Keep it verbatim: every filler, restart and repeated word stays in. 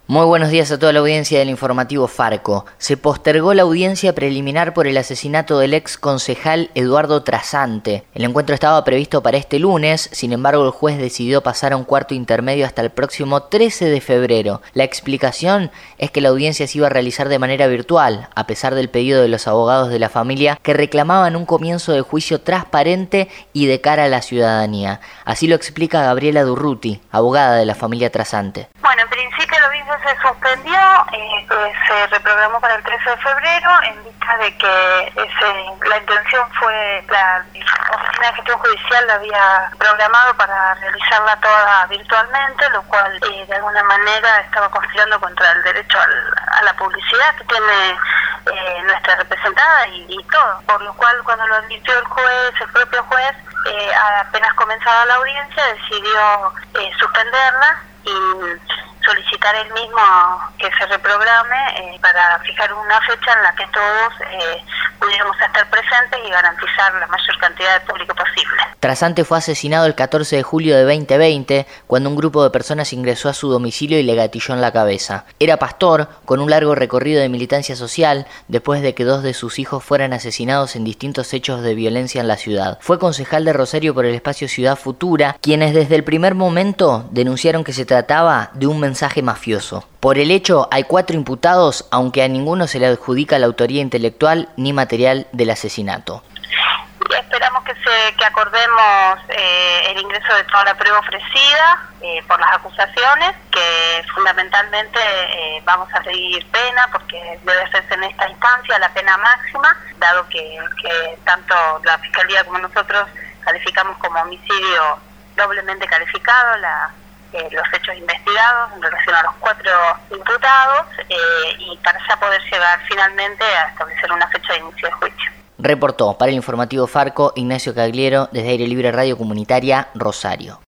Muy buenos días a toda la audiencia del informativo Farco. Se postergó la audiencia preliminar por el asesinato del ex concejal Eduardo Trasante. El encuentro estaba previsto para este lunes, sin embargo el juez decidió pasar a un cuarto intermedio hasta el próximo trece de febrero. La explicación es que la audiencia se iba a realizar de manera virtual, a pesar del pedido de los abogados de la familia que reclamaban un comienzo de juicio transparente y de cara a la ciudadanía. Así lo explica Gabriela Durruti, abogada de la familia Trasante. Bueno, en principio la audiencia se suspendió, eh, se reprogramó para el trece de febrero en vista de que ese, la intención fue, la Oficina de Gestión Judicial la había programado para realizarla toda virtualmente, lo cual eh, de alguna manera estaba conspirando contra el derecho al, a la publicidad que tiene eh, nuestra representada y, y todo, por lo cual cuando lo advirtió el juez, el propio juez, eh, apenas comenzada la audiencia decidió eh, suspenderla y solicitar él mismo que se reprograme eh, para fijar una fecha en la que todos eh, pudiéramos estar presentes y garantizar la mayor cantidad de público posible. Trasante fue asesinado el catorce de julio de veinte veinte, cuando un grupo de personas ingresó a su domicilio y le gatilló en la cabeza. Era pastor, con un largo recorrido de militancia social, después de que dos de sus hijos fueran asesinados en distintos hechos de violencia en la ciudad. Fue concejal de Rosario por el espacio Ciudad Futura, quienes desde el primer momento denunciaron que se trataba de un mensaje mafioso. Por el hecho, hay cuatro imputados, aunque a ninguno se le adjudica la autoría intelectual ni material del asesinato. Esperamos que se que acordemos eh, el ingreso de toda la prueba ofrecida eh, por las acusaciones, que fundamentalmente eh, vamos a seguir pena, porque debe hacerse en esta instancia la pena máxima, dado que, que tanto la Fiscalía como nosotros calificamos como homicidio doblemente calificado la Eh, los hechos investigados en relación a los cuatro imputados eh, y para ya poder llegar finalmente a establecer una fecha de inicio de juicio. Reportó para el informativo Farco Ignacio Cagliero desde Aire Libre Radio Comunitaria Rosario.